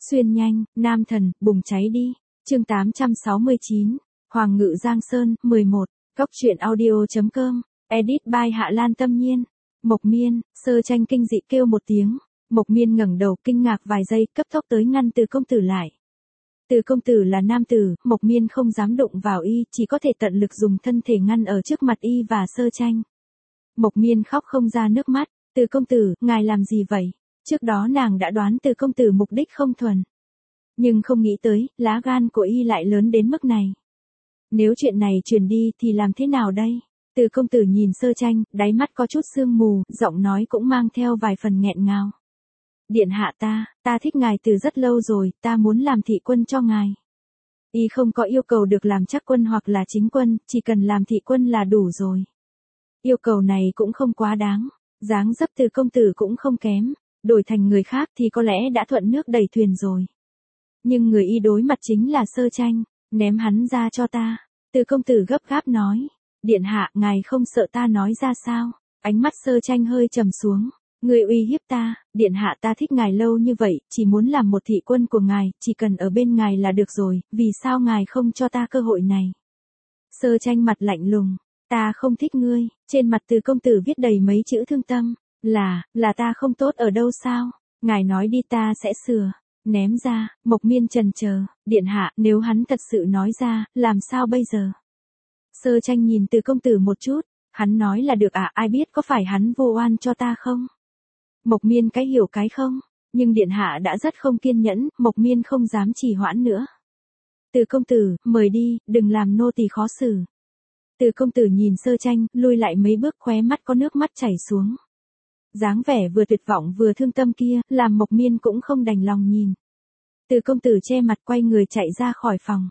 Xuyên nhanh, nam thần, bùng cháy đi. Chương 869. Hoàng ngự Giang Sơn, 11. Góc truyện audio.com. Edit by Hạ Lan Tâm Nhiên. Mộc Miên, Sơ Tranh kinh dị kêu một tiếng. Mộc Miên ngẩng đầu kinh ngạc vài giây, cấp tốc tới ngăn Từ công tử lại. Từ công tử là nam tử, Mộc Miên không dám đụng vào y, chỉ có thể tận lực dùng thân thể ngăn ở trước mặt y và Sơ Tranh. Mộc Miên khóc không ra nước mắt. Từ công tử, ngài làm gì vậy? Trước đó nàng đã đoán Từ công tử mục đích không thuần. Nhưng không nghĩ tới, lá gan của y lại lớn đến mức này. Nếu chuyện này truyền đi thì làm thế nào đây? Từ công tử nhìn Sơ Tranh, đáy mắt có chút sương mù, giọng nói cũng mang theo vài phần nghẹn ngào. Điện hạ ta thích ngài từ rất lâu rồi, ta muốn làm thị quân cho ngài. Y không có yêu cầu được làm trắc quân hoặc là chính quân, chỉ cần làm thị quân là đủ rồi. Yêu cầu này cũng không quá đáng, dáng dấp Từ công tử cũng không kém, đổi thành người khác thì có lẽ đã thuận nước đẩy thuyền rồi. Nhưng người y đối mặt chính là Sơ Tranh, ném hắn ra cho ta. Từ công tử gấp gáp nói, điện hạ, ngài không sợ ta nói ra sao? Ánh mắt Sơ Tranh hơi trầm xuống, người uy hiếp ta, điện hạ ta thích ngài lâu như vậy, chỉ muốn làm một thị quân của ngài, chỉ cần ở bên ngài là được rồi, vì sao ngài không cho ta cơ hội này? Sơ Tranh mặt lạnh lùng, ta không thích ngươi, trên mặt Từ công tử viết đầy mấy chữ thương tâm, là ta không tốt ở đâu sao? Ngài nói đi ta sẽ sửa. Ném ra. Mộc Miên chần chờ, điện hạ, nếu hắn thật sự nói ra, làm sao bây giờ? Sơ Tranh nhìn Từ công tử một chút, hắn nói là được ai biết có phải hắn vô oan cho ta không? Mộc Miên cái hiểu cái không, nhưng điện hạ đã rất không kiên nhẫn, Mộc Miên không dám trì hoãn nữa. Từ công tử, mời đi, đừng làm nô tỳ khó xử. Từ công tử nhìn Sơ Tranh, lui lại mấy bước, khóe mắt có nước mắt chảy xuống. Dáng vẻ vừa tuyệt vọng vừa thương tâm kia, làm Mộc Miên cũng không đành lòng nhìn. Từ công tử che mặt quay người chạy ra khỏi phòng.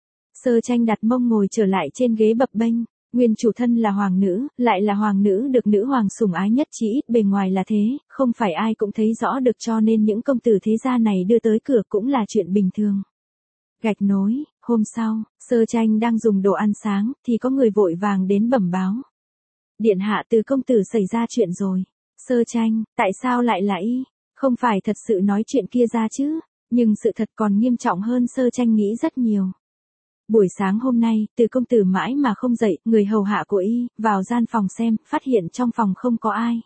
Sơ Tranh đặt mông ngồi trở lại trên ghế bập bênh, nguyên chủ thân là hoàng nữ, lại là hoàng nữ được nữ hoàng sủng ái nhất, chỉ ít bề ngoài là thế, không phải ai cũng thấy rõ được, cho nên những công tử thế gia này đưa tới cửa cũng là chuyện bình thường. Gạch nối, hôm sau, Sơ Tranh đang dùng đồ ăn sáng, thì có người vội vàng đến bẩm báo. Điện hạ, Từ công tử xảy ra chuyện rồi. Sơ Tranh, tại sao lại là y? Không phải thật sự nói chuyện kia ra chứ? Nhưng sự thật còn nghiêm trọng hơn Sơ Tranh nghĩ rất nhiều. Buổi sáng hôm nay, Từ công tử mãi mà không dậy, người hầu hạ của y, vào gian phòng xem, phát hiện trong phòng không có ai.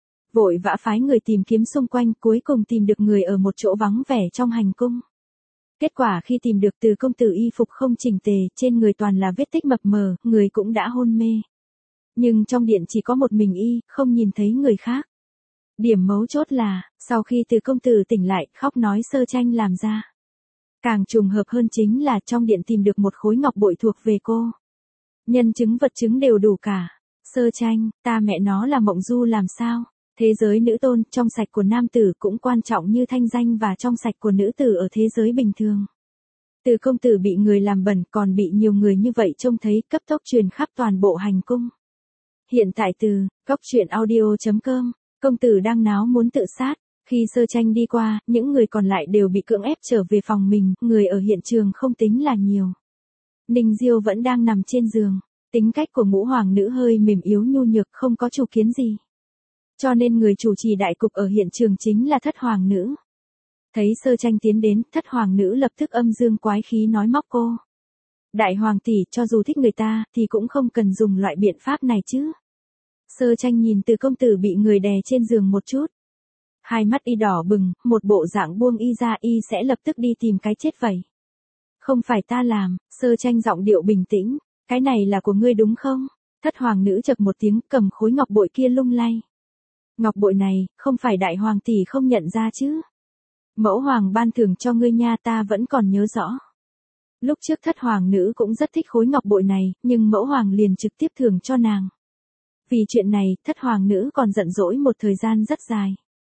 Vội vã phái người tìm kiếm xung quanh, cuối cùng tìm được người ở một chỗ vắng vẻ trong hành cung. Kết quả khi tìm được Từ công tử y phục không chỉnh tề, trên người toàn là vết tích mập mờ, người cũng đã hôn mê. Nhưng trong điện chỉ có một mình y, không nhìn thấy người khác. Điểm mấu chốt là, sau khi Từ công tử tỉnh lại, khóc nói Sơ Tranh làm ra. Càng trùng hợp hơn chính là trong điện tìm được một khối ngọc bội thuộc về cô. Nhân chứng vật chứng đều đủ cả. Sơ Tranh, ta mẹ nó là mộng du làm sao? Thế giới nữ tôn, trong sạch của nam tử cũng quan trọng như thanh danh và trong sạch của nữ tử ở thế giới bình thường. Từ công tử bị người làm bẩn, còn bị nhiều người như vậy trông thấy, cấp tốc truyền khắp toàn bộ hành cung. Hiện tại từ góc truyện audio.com, công tử đang náo muốn tự sát. Khi Sơ Tranh đi qua, những người còn lại đều bị cưỡng ép trở về phòng mình, người ở hiện trường không tính là nhiều. Ninh Diêu vẫn đang nằm trên giường, tính cách của ngũ hoàng nữ hơi mềm yếu nhu nhược, không có chủ kiến gì. Cho nên người chủ trì đại cục ở hiện trường chính là Thất hoàng nữ. Thấy Sơ Tranh tiến đến, Thất hoàng nữ lập tức âm dương quái khí nói móc cô. Đại hoàng tỷ, cho dù thích người ta, thì cũng không cần dùng loại biện pháp này chứ. Sơ Tranh nhìn Từ công tử bị người đè trên giường một chút. Hai mắt y đỏ bừng, một bộ dạng buông y ra, y sẽ lập tức đi tìm cái chết vậy. Không phải ta làm. Sơ Tranh giọng điệu bình tĩnh, cái này là của ngươi đúng không? Thất hoàng nữ chậc một tiếng, cầm khối ngọc bội kia lung lay. Ngọc bội này, không phải đại hoàng tỷ không nhận ra chứ? Mẫu hoàng ban thưởng cho ngươi nha, ta vẫn còn nhớ rõ. Lúc trước Thất hoàng nữ cũng rất thích khối ngọc bội này, nhưng mẫu hoàng liền trực tiếp thưởng cho nàng. Vì chuyện này, Thất hoàng nữ còn giận dỗi một thời gian rất dài.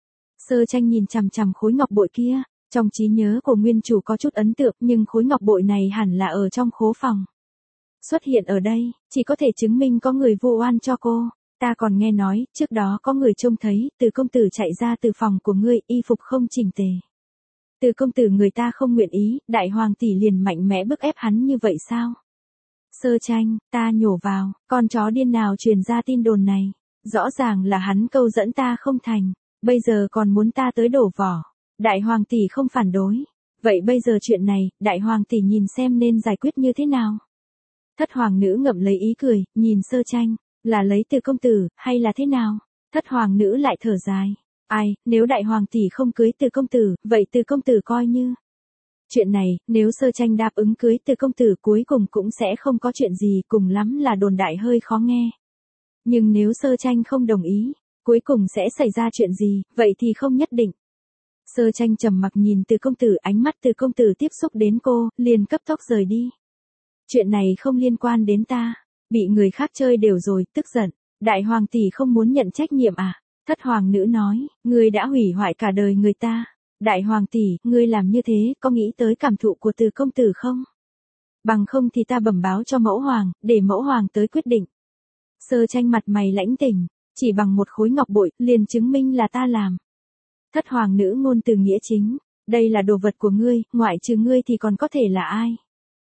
Sơ Tranh nhìn chằm chằm khối ngọc bội kia, trong trí nhớ của nguyên chủ có chút ấn tượng, nhưng khối ngọc bội này hẳn là ở trong khố phòng. Xuất hiện ở đây, chỉ có thể chứng minh có người vu oan cho cô. Ta còn nghe nói, trước đó có người trông thấy, Từ công tử chạy ra từ phòng của ngươi, y phục không chỉnh tề. Từ công tử người ta không nguyện ý, đại hoàng tỷ liền mạnh mẽ bức ép hắn như vậy sao? Sơ Tranh, ta nhổ vào, con chó điên nào truyền ra tin đồn này? Rõ ràng là hắn câu dẫn ta không thành, bây giờ còn muốn ta tới đổ vỏ. Đại hoàng tỷ không phản đối, Vậy bây giờ chuyện này, đại hoàng tỷ nhìn xem nên giải quyết như thế nào? Thất hoàng nữ ngậm lấy ý cười, nhìn Sơ Tranh, là lấy từ công tử, hay là thế nào? Thất hoàng nữ lại thở dài. Ai, nếu đại hoàng tỷ không cưới từ công tử, vậy từ công tử coi như. Chuyện này, nếu Sơ Tranh đáp ứng cưới từ công tử cuối cùng cũng sẽ không có chuyện gì, cùng lắm là đồn đại hơi khó nghe. Nhưng nếu Sơ Tranh không đồng ý, cuối cùng sẽ xảy ra chuyện gì, vậy thì không nhất định. Sơ Tranh trầm mặc nhìn từ công tử, ánh mắt từ công tử tiếp xúc đến cô, liền cấp tốc rời đi. Chuyện này không liên quan đến ta, bị người khác chơi đều rồi, tức giận. Đại hoàng tỷ không muốn nhận trách nhiệm à? Thất hoàng nữ nói, ngươi đã hủy hoại cả đời người ta. Đại hoàng tỷ, ngươi làm như thế, có nghĩ tới cảm thụ của từ công tử không? Bằng không thì ta bẩm báo cho mẫu hoàng, để mẫu hoàng tới quyết định. Sơ Tranh mặt mày lãnh tỉnh, chỉ bằng một khối ngọc bội, liền chứng minh là ta làm. Thất hoàng nữ ngôn từ nghĩa chính, đây là đồ vật của ngươi, ngoại trừ ngươi thì còn có thể là ai?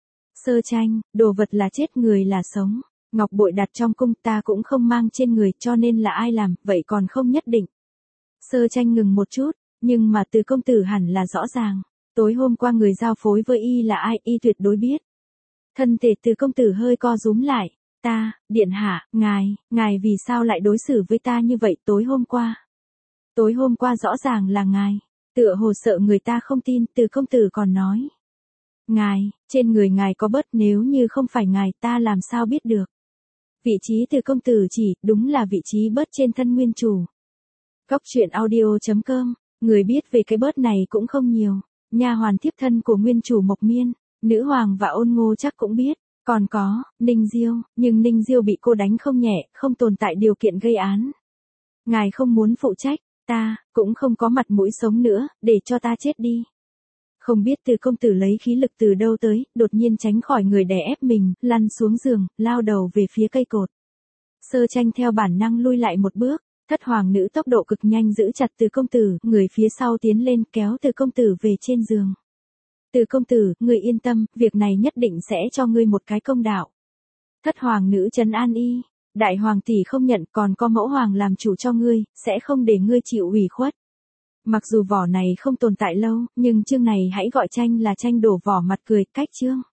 Sơ Tranh, đồ vật là chết, người là sống. Ngọc bội đặt trong cung ta cũng không mang trên người, cho nên là ai làm, vậy còn không nhất định. Sơ Tranh ngừng một chút, nhưng mà từ công tử hẳn là rõ ràng. Tối hôm qua người giao phối với y là ai, y tuyệt đối biết. Thân thể từ công tử hơi co rúm lại. Ta, điện hạ, ngài vì sao lại đối xử với ta như vậy tối hôm qua? Tối hôm qua rõ ràng là ngài. Tựa hồ sợ người ta không tin, từ công tử còn nói. Ngài, trên người ngài có bớt, nếu như không phải ngài ta làm sao biết được. Vị trí từ công tử chỉ, đúng là vị trí bớt trên thân nguyên chủ. Góc truyện audio.com, người biết về cái bớt này cũng không nhiều. Nha hoàn thiếp thân của nguyên chủ Mộc Miên, nữ hoàng và Ôn Ngô chắc cũng biết. Còn có, Ninh Diêu, nhưng Ninh Diêu bị cô đánh không nhẹ, không tồn tại điều kiện gây án. Ngài không muốn phụ trách, ta, cũng không có mặt mũi sống nữa, để cho ta chết đi. Không biết từ công tử lấy khí lực từ đâu tới, đột nhiên tránh khỏi người đè ép mình, lăn xuống giường, lao đầu về phía cây cột. Sơ Tranh theo bản năng lui lại một bước, thất hoàng nữ tốc độ cực nhanh giữ chặt từ công tử, người phía sau tiến lên kéo từ công tử về trên giường. Từ công tử, ngươi yên tâm, việc này nhất định sẽ cho ngươi một cái công đạo. Thất hoàng nữ trấn an y, đại hoàng tỷ không nhận, còn có mẫu hoàng làm chủ cho ngươi, sẽ không để ngươi chịu ủy khuất. Mặc dù vỏ này không tồn tại lâu, nhưng chương này hãy gọi Tranh là Tranh đổ vỏ mặt cười, cách chương.